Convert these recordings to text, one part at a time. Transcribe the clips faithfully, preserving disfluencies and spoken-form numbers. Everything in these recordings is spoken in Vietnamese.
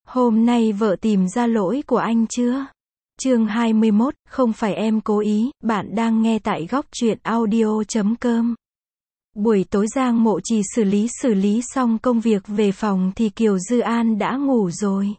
Hôm nay vợ tìm ra lỗi của anh chưa? Chương hai mươi mốt, không phải em cố ý, bạn đang nghe tại góc truyện audio chấm com. Buổi tối Giang Mộ Trì xử lý xử lý xong công việc về phòng thì Kiều Dư An đã ngủ rồi.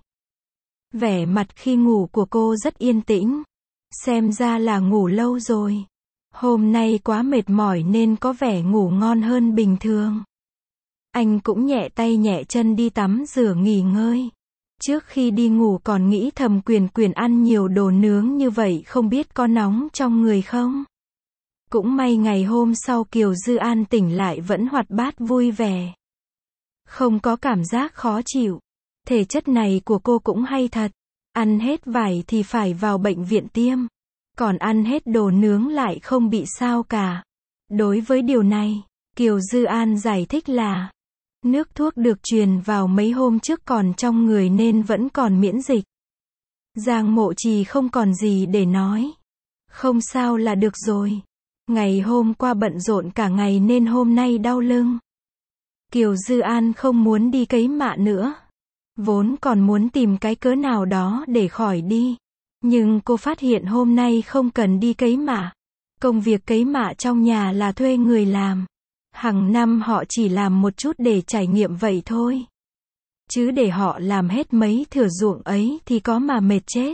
Vẻ mặt khi ngủ của cô rất yên tĩnh. Xem ra là ngủ lâu rồi. Hôm nay quá mệt mỏi nên có vẻ ngủ ngon hơn bình thường. Anh cũng nhẹ tay nhẹ chân đi tắm rửa nghỉ ngơi. Trước khi đi ngủ còn nghĩ thầm Quyền Quyền ăn nhiều đồ nướng như vậy không biết có nóng trong người không. Cũng may ngày hôm sau Kiều Dư An tỉnh lại vẫn hoạt bát vui vẻ. Không có cảm giác khó chịu. Thể chất này của cô cũng hay thật. Ăn hết vải thì phải vào bệnh viện tiêm. Còn ăn hết đồ nướng lại không bị sao cả. Đối với điều này, Kiều Dư An giải thích là nước thuốc được truyền vào mấy hôm trước còn trong người nên vẫn còn miễn dịch. Giang Mộ Trì không còn gì để nói. Không sao là được rồi. Ngày hôm qua bận rộn cả ngày nên hôm nay đau lưng. Kiều Dư An không muốn đi cấy mạ nữa. Vốn còn muốn tìm cái cớ nào đó để khỏi đi. Nhưng cô phát hiện hôm nay không cần đi cấy mạ. Công việc cấy mạ trong nhà là thuê người làm. Hàng năm họ chỉ làm một chút để trải nghiệm vậy thôi. Chứ để họ làm hết mấy thửa ruộng ấy thì có mà mệt chết.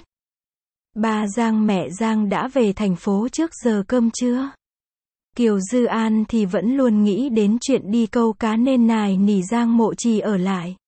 Ba Giang mẹ Giang đã về thành phố trước giờ cơm trưa. Kiều Dư An thì vẫn luôn nghĩ đến chuyện đi câu cá nên nài nỉ Giang Mộ Trì ở lại.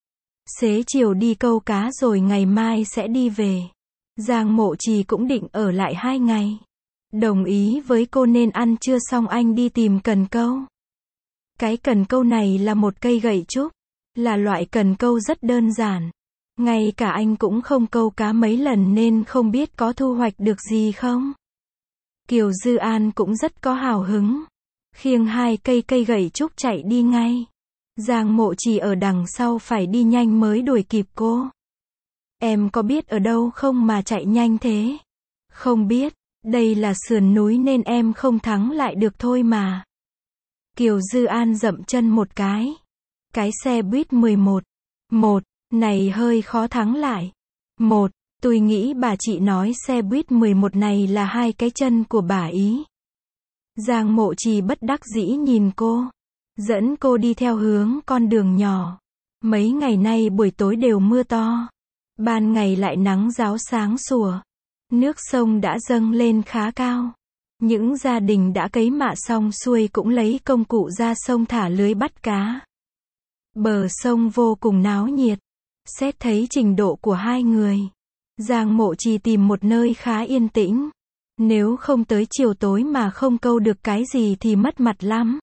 Xế chiều đi câu cá rồi ngày mai sẽ đi về. Giang Mộ Trì cũng định ở lại hai ngày. Đồng ý với cô nên ăn trưa xong anh đi tìm cần câu. Cái cần câu này là một cây gậy trúc. Là loại cần câu rất đơn giản. Ngay cả anh cũng không câu cá mấy lần nên không biết có thu hoạch được gì không. Kiều Dư An cũng rất có hào hứng. Khiêng hai cây cây gậy trúc chạy đi ngay. Giang Mộ Trì ở đằng sau phải đi nhanh mới đuổi kịp cô. Em có biết ở đâu không mà chạy nhanh thế? Không biết, đây là sườn núi nên em không thắng lại được thôi mà. Kiều Dư An dậm chân một cái. Cái xe buýt mười một. Một, này hơi khó thắng lại. Một, tôi nghĩ bà chị nói xe buýt mười một này là hai cái chân của bà ý. Giang Mộ Trì bất đắc dĩ nhìn cô. Dẫn cô đi theo hướng con đường nhỏ. Mấy ngày nay buổi tối đều mưa to. Ban ngày lại nắng ráo sáng sủa. Nước sông đã dâng lên khá cao. Những gia đình đã cấy mạ xong xuôi cũng lấy công cụ ra sông thả lưới bắt cá. Bờ sông vô cùng náo nhiệt. Xét thấy trình độ của hai người, Giang Mộ Trì tìm một nơi khá yên tĩnh. Nếu không tới chiều tối mà không câu được cái gì thì mất mặt lắm.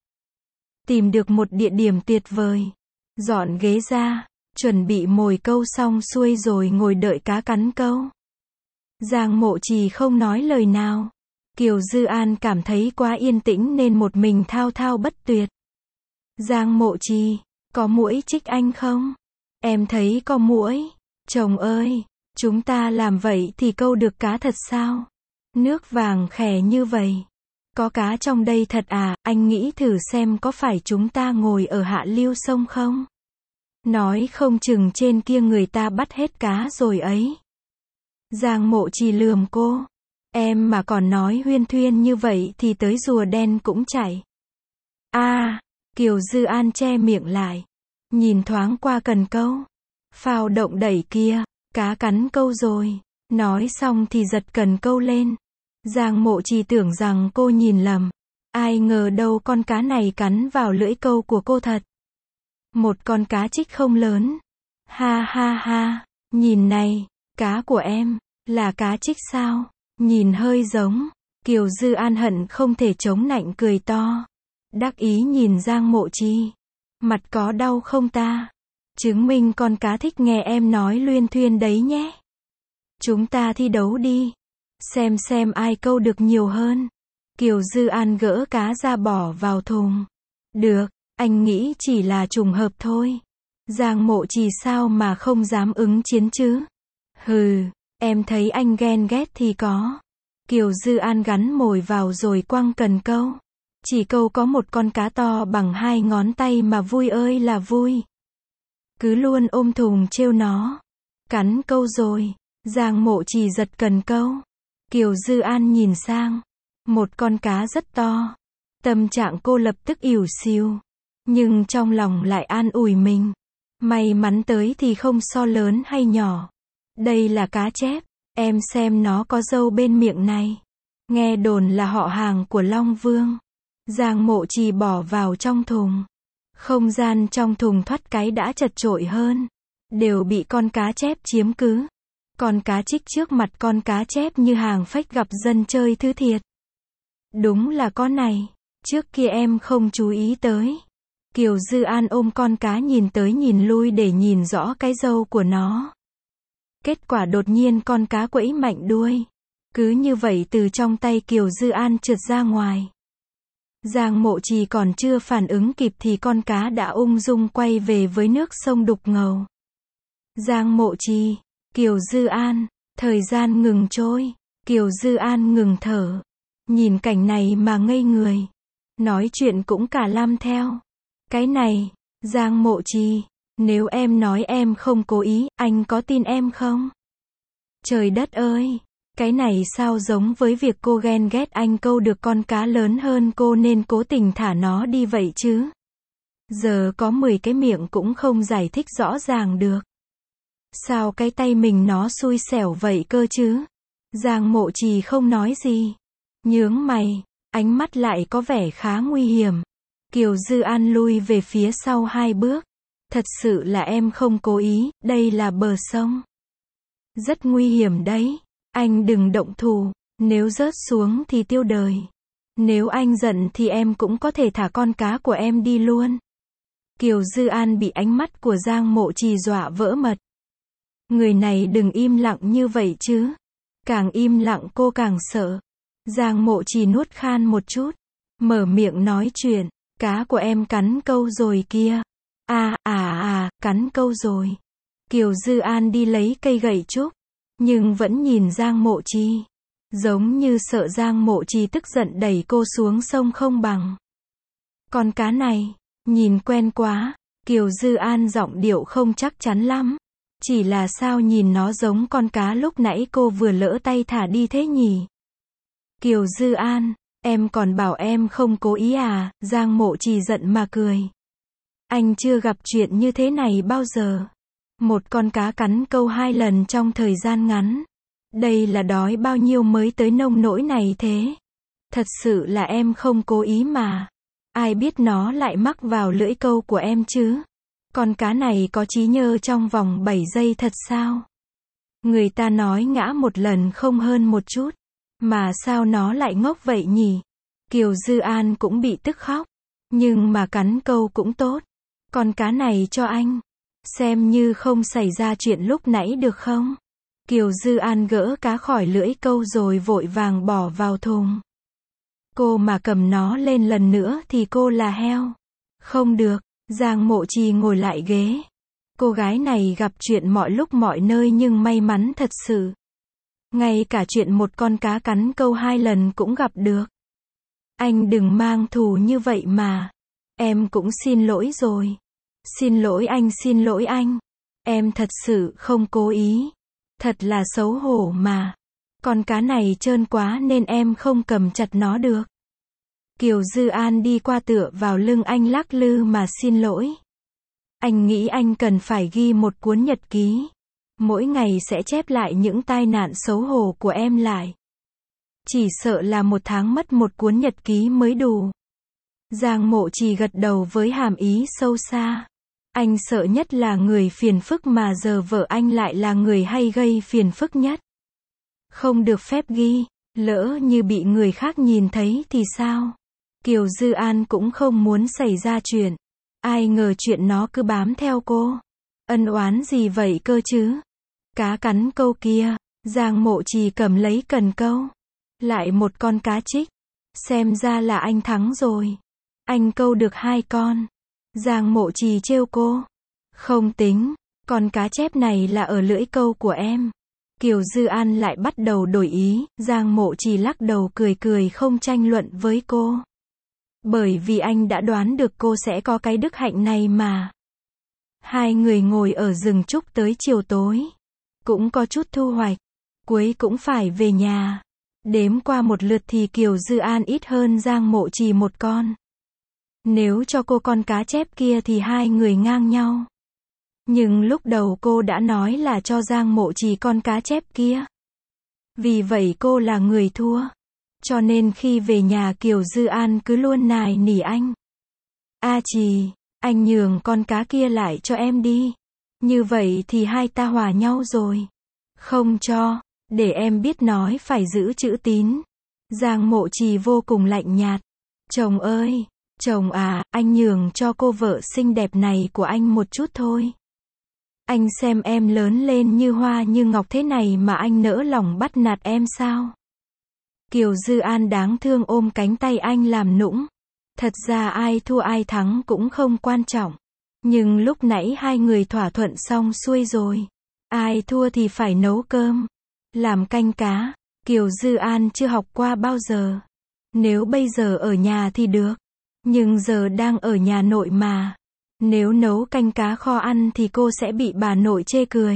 Tìm được một địa điểm tuyệt vời. Dọn ghế ra, chuẩn bị mồi câu xong xuôi rồi ngồi đợi cá cắn câu. Giang Mộ Trì không nói lời nào. Kiều Dư An cảm thấy quá yên tĩnh nên một mình thao thao bất tuyệt. Giang Mộ Trì, có muỗi chích anh không? Em thấy có muỗi. Chồng ơi, chúng ta làm vậy thì câu được cá thật sao? Nước vàng khè như vậy. Có cá trong đây thật à, anh nghĩ thử xem có phải chúng ta ngồi ở hạ lưu sông không? Nói không chừng trên kia người ta bắt hết cá rồi ấy. Giang Mộ Trì lườm cô. Em mà còn nói huyên thuyên như vậy thì tới rùa đen cũng chạy. A, à, Kiều Dư An che miệng lại. Nhìn thoáng qua cần câu. Phao động đẩy kia, cá cắn câu rồi. Nói xong thì giật cần câu lên. Giang Mộ Trì tưởng rằng cô nhìn lầm. Ai ngờ đâu con cá này cắn vào lưỡi câu của cô thật. Một con cá trích không lớn. Ha ha ha, nhìn này, cá của em, là cá trích sao? Nhìn hơi giống. Kiều Dư An hận không thể chống nạnh cười to. Đắc ý nhìn Giang Mộ Trì. Mặt có đau không ta? Chứng minh con cá thích nghe em nói luyên thuyên đấy nhé. Chúng ta thi đấu đi. Xem xem ai câu được nhiều hơn. Kiều Dư An gỡ cá ra bỏ vào thùng. Được, anh nghĩ chỉ là trùng hợp thôi. Giang Mộ Trì sao mà không dám ứng chiến chứ? Hừ, em thấy anh ghen ghét thì có. Kiều Dư An gắn mồi vào rồi quăng cần câu. Chỉ câu có một con cá to bằng hai ngón tay mà vui ơi là vui. Cứ luôn ôm thùng trêu nó. Cắn câu rồi. Giang Mộ Trì giật cần câu. Kiều Dư An nhìn sang. Một con cá rất to. Tâm trạng cô lập tức ỉu xìu. Nhưng trong lòng lại an ủi mình. May mắn tới thì không so lớn hay nhỏ. Đây là cá chép. Em xem nó có râu bên miệng này. Nghe đồn là họ hàng của Long Vương. Giang Mộ Trì bỏ vào trong thùng. Không gian trong thùng thoát cái đã chật chội hơn. Đều bị con cá chép chiếm cứ. Con cá trích trước mặt con cá chép như hàng phách gặp dân chơi thứ thiệt. Đúng là con này. Trước kia em không chú ý tới. Kiều Dư An ôm con cá nhìn tới nhìn lui để nhìn rõ cái râu của nó. Kết quả đột nhiên con cá quẫy mạnh đuôi. Cứ như vậy từ trong tay Kiều Dư An trượt ra ngoài. Giang Mộ Trì còn chưa phản ứng kịp thì con cá đã ung dung quay về với nước sông đục ngầu. Giang Mộ Trì, Kiều Dư An, thời gian ngừng trôi. Kiều Dư An ngừng thở. Nhìn cảnh này mà ngây người. Nói chuyện cũng cả lam theo. Cái này, Giang Mộ Trì, nếu em nói em không cố ý, anh có tin em không? Trời đất ơi! Cái này sao giống với việc cô ghen ghét anh câu được con cá lớn hơn cô nên cố tình thả nó đi vậy chứ? Giờ có mười cái miệng cũng không giải thích rõ ràng được. Sao cái tay mình nó xui xẻo vậy cơ chứ? Giang Mộ Trì không nói gì. Nhướng mày, ánh mắt lại có vẻ khá nguy hiểm. Kiều Dư An lui về phía sau hai bước. Thật sự là em không cố ý, đây là bờ sông. Rất nguy hiểm đấy. Anh đừng động thủ, nếu rớt xuống thì tiêu đời. Nếu anh giận thì em cũng có thể thả con cá của em đi luôn. Kiều Dư An bị ánh mắt của Giang Mộ Trì dọa vỡ mật. Người này đừng im lặng như vậy chứ. Càng im lặng cô càng sợ. Giang Mộ Trì nuốt khan một chút. Mở miệng nói chuyện. Cá của em cắn câu rồi kia. À à à, cắn câu rồi. Kiều Dư An đi lấy cây gậy trúc. Nhưng vẫn nhìn Giang Mộ Trì. Giống như sợ Giang Mộ Trì tức giận đẩy cô xuống sông không bằng. Con cá này, nhìn quen quá. Kiều Dư An giọng điệu không chắc chắn lắm. Chỉ là sao nhìn nó giống con cá lúc nãy cô vừa lỡ tay thả đi thế nhỉ? Kiều Dư An, em còn bảo em không cố ý à? Giang Mộ Trì giận mà cười. Anh chưa gặp chuyện như thế này bao giờ. Một con cá cắn câu hai lần trong thời gian ngắn. Đây là đói bao nhiêu mới tới nông nỗi này thế? Thật sự là em không cố ý mà. Ai biết nó lại mắc vào lưỡi câu của em chứ? Con cá này có trí nhớ trong vòng bảy giây thật sao? Người ta nói ngã một lần không hơn một chút. Mà sao nó lại ngốc vậy nhỉ? Kiều Dư An cũng bị tức khóc. Nhưng mà cắn câu cũng tốt. Con cá này cho anh. Xem như không xảy ra chuyện lúc nãy được không? Kiều Dư An gỡ cá khỏi lưỡi câu rồi vội vàng bỏ vào thùng. Cô mà cầm nó lên lần nữa thì cô là heo. Không được. Giang Mộ Trì ngồi lại ghế. Cô gái này gặp chuyện mọi lúc mọi nơi nhưng may mắn thật sự. Ngay cả chuyện một con cá cắn câu hai lần cũng gặp được. Anh đừng mang thù như vậy mà. Em cũng xin lỗi rồi. Xin lỗi anh, xin lỗi anh. Em thật sự không cố ý. Thật là xấu hổ mà. Con cá này trơn quá nên em không cầm chặt nó được. Kiều Dư An đi qua tựa vào lưng anh lắc lư mà xin lỗi. Anh nghĩ anh cần phải ghi một cuốn nhật ký. Mỗi ngày sẽ chép lại những tai nạn xấu hổ của em lại. Chỉ sợ là một tháng mất một cuốn nhật ký mới đủ. Giang Mộ Trì gật đầu với hàm ý sâu xa. Anh sợ nhất là người phiền phức mà giờ vợ anh lại là người hay gây phiền phức nhất. Không được phép ghi, lỡ như bị người khác nhìn thấy thì sao? Kiều Dư An cũng không muốn xảy ra chuyện. Ai ngờ chuyện nó cứ bám theo cô. Ân oán gì vậy cơ chứ? Cá cắn câu kia. Giang Mộ Trì cầm lấy cần câu. Lại một con cá trích. Xem ra là anh thắng rồi. Anh câu được hai con. Giang Mộ Trì trêu cô. Không tính. Con cá chép này là ở lưỡi câu của em. Kiều Dư An lại bắt đầu đổi ý. Giang Mộ Trì lắc đầu cười cười không tranh luận với cô. Bởi vì anh đã đoán được cô sẽ có cái đức hạnh này mà. Hai người ngồi ở rừng trúc tới chiều tối. cũng có chút thu hoạch. Cuối cũng phải về nhà. Đếm qua một lượt thì Kiều Dư An ít hơn Giang Mộ Trì một con. Nếu cho cô con cá chép kia thì hai người ngang nhau. Nhưng lúc đầu cô đã nói là cho Giang Mộ Trì con cá chép kia. Vì vậy cô là người thua. Cho nên khi về nhà Kiều Dư An cứ luôn nài nỉ anh. A Trì, anh nhường con cá kia lại cho em đi. Như vậy thì hai ta hòa nhau rồi. Không cho, để em biết nói phải giữ chữ tín. Giang Mộ Trì vô cùng lạnh nhạt. Chồng ơi, chồng à, anh nhường cho cô vợ xinh đẹp này của anh một chút thôi. Anh xem em lớn lên như hoa như ngọc thế này mà anh nỡ lòng bắt nạt em sao? Kiều Dư An đáng thương ôm cánh tay anh làm nũng. Thật ra ai thua ai thắng cũng không quan trọng. Nhưng lúc nãy hai người thỏa thuận xong xuôi rồi. Ai thua thì phải nấu cơm, làm canh cá. Kiều Dư An chưa học qua bao giờ. Nếu bây giờ ở nhà thì được. Nhưng giờ đang ở nhà nội mà. Nếu nấu canh cá kho ăn thì cô sẽ bị bà nội chê cười.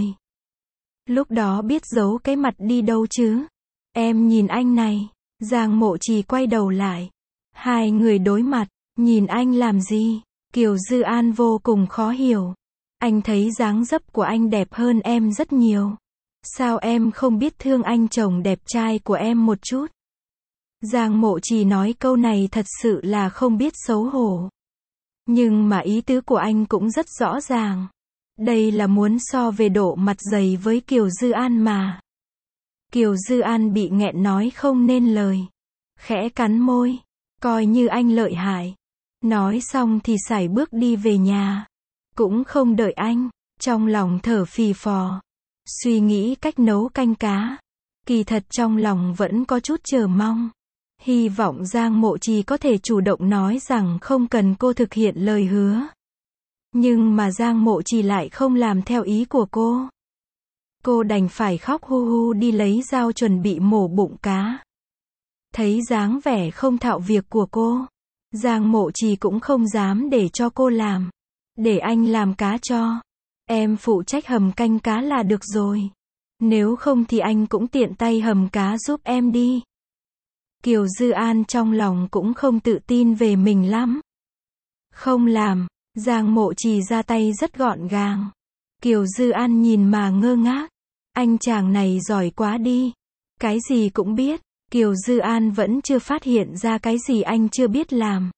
Lúc đó biết giấu cái mặt đi đâu chứ. Em nhìn anh này. Giang Mộ Trì quay đầu lại. Hai người đối mặt. Nhìn anh làm gì? Kiều Dư An vô cùng khó hiểu. Anh thấy dáng dấp của anh đẹp hơn em rất nhiều. Sao em không biết thương anh chồng đẹp trai của em một chút? Giang Mộ Trì nói câu này thật sự là không biết xấu hổ. Nhưng mà ý tứ của anh cũng rất rõ ràng. Đây là muốn so về độ mặt dày với Kiều Dư An mà. Kiều Dư An bị nghẹn nói không nên lời. Khẽ cắn môi. Coi như anh lợi hại. Nói xong thì sải bước đi về nhà. Cũng không đợi anh. Trong lòng thở phì phò. Suy nghĩ cách nấu canh cá. Kỳ thật trong lòng vẫn có chút chờ mong. Hy vọng Giang Mộ Trì có thể chủ động nói rằng không cần cô thực hiện lời hứa. Nhưng mà Giang Mộ Trì lại không làm theo ý của cô. Cô đành phải khóc hu hu đi lấy dao chuẩn bị mổ bụng cá. Thấy dáng vẻ không thạo việc của cô, Giang Mộ Trì cũng không dám để cho cô làm. Để anh làm cá cho. Em phụ trách hầm canh cá là được rồi. Nếu không thì anh cũng tiện tay hầm cá giúp em đi. Kiều Dư An trong lòng cũng không tự tin về mình lắm. Không làm. Giang Mộ Trì ra tay rất gọn gàng. Kiều Dư An nhìn mà ngơ ngác. Anh chàng này giỏi quá đi. Cái gì cũng biết. Kiều Dư An vẫn chưa phát hiện ra cái gì anh chưa biết làm.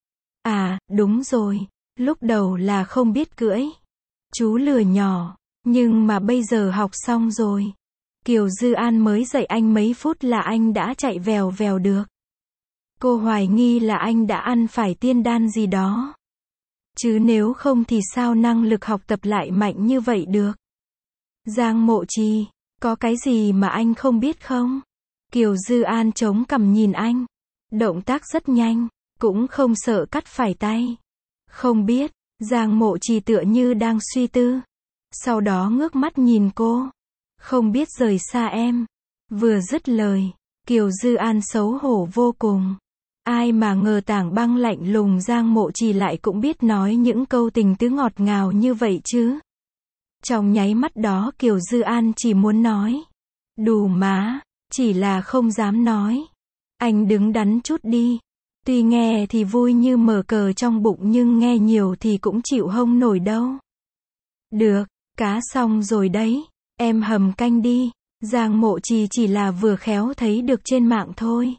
À, đúng rồi. Lúc đầu là không biết cưỡi. Chú lừa nhỏ. Nhưng mà bây giờ học xong rồi. Kiều Dư An mới dạy anh mấy phút là anh đã chạy vèo vèo được. Cô hoài nghi là anh đã ăn phải tiên đan gì đó. Chứ nếu không thì sao năng lực học tập lại mạnh như vậy được. Giang Mộ Trì, có cái gì mà anh không biết không? Kiều Dư An chống cằm nhìn anh. Động tác rất nhanh, cũng không sợ cắt phải tay. Không biết, Giang Mộ Trì tựa như đang suy tư. Sau đó ngước mắt nhìn cô. Không biết rời xa em. Vừa dứt lời, Kiều Dư An xấu hổ vô cùng. Ai mà ngờ Tảng Băng lạnh lùng Giang Mộ Trì lại cũng biết nói những câu tình tứ ngọt ngào như vậy chứ. Trong nháy mắt đó Kiều Dư An chỉ muốn nói. Đù má, chỉ là không dám nói. Anh đứng đắn chút đi. Tuy nghe thì vui như mở cờ trong bụng nhưng nghe nhiều thì cũng chịu không nổi đâu. Được, cá xong rồi đấy. Em hầm canh đi. Giang Mộ Trì chỉ là vừa khéo thấy được trên mạng thôi.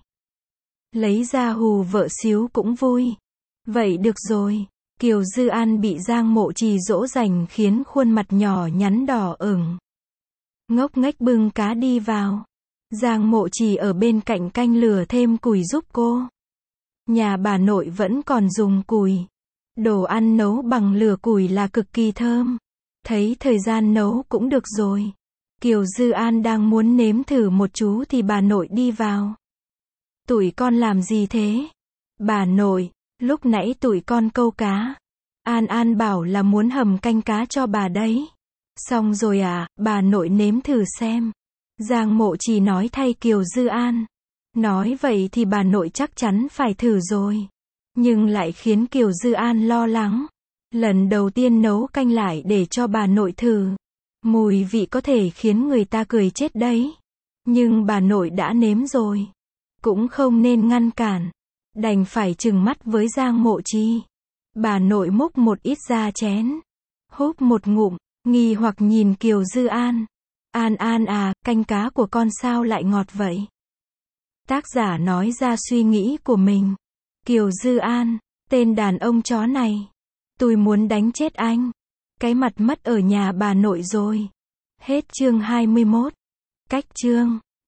Lấy ra hù vợ xíu cũng vui. Vậy được rồi. Kiều Dư An bị Giang Mộ Trì dỗ dành khiến khuôn mặt nhỏ nhắn đỏ ửng. Ngốc nghếch bưng cá đi vào. Giang Mộ Trì ở bên cạnh canh lửa thêm củi giúp cô. Nhà bà nội vẫn còn dùng củi. Đồ ăn nấu bằng lửa củi là cực kỳ thơm. Thấy thời gian nấu cũng được rồi. Kiều Dư An đang muốn nếm thử một chú thì bà nội đi vào. Tụi con làm gì thế? Bà nội, lúc nãy tụi con câu cá. An An bảo là muốn hầm canh cá cho bà đấy. Xong rồi à, bà nội nếm thử xem. Giang Mộ Trì nói thay Kiều Dư An. Nói vậy thì bà nội chắc chắn phải thử rồi. Nhưng lại khiến Kiều Dư An lo lắng. Lần đầu tiên nấu canh lại để cho bà nội thử. Mùi vị có thể khiến người ta cười chết đấy. Nhưng bà nội đã nếm rồi. Cũng không nên ngăn cản. Đành phải trừng mắt với Giang Mộ Chi. Bà nội múc một ít ra chén. Húp một ngụm, nghi hoặc nhìn Kiều Dư An. An An à, canh cá của con sao lại ngọt vậy? Tác giả nói ra suy nghĩ của mình. Kiều Dư An, tên đàn ông chó này. Tôi muốn đánh chết anh. Cái mặt mất ở nhà bà nội rồi. Hết chương hai mươi mốt. Cách chương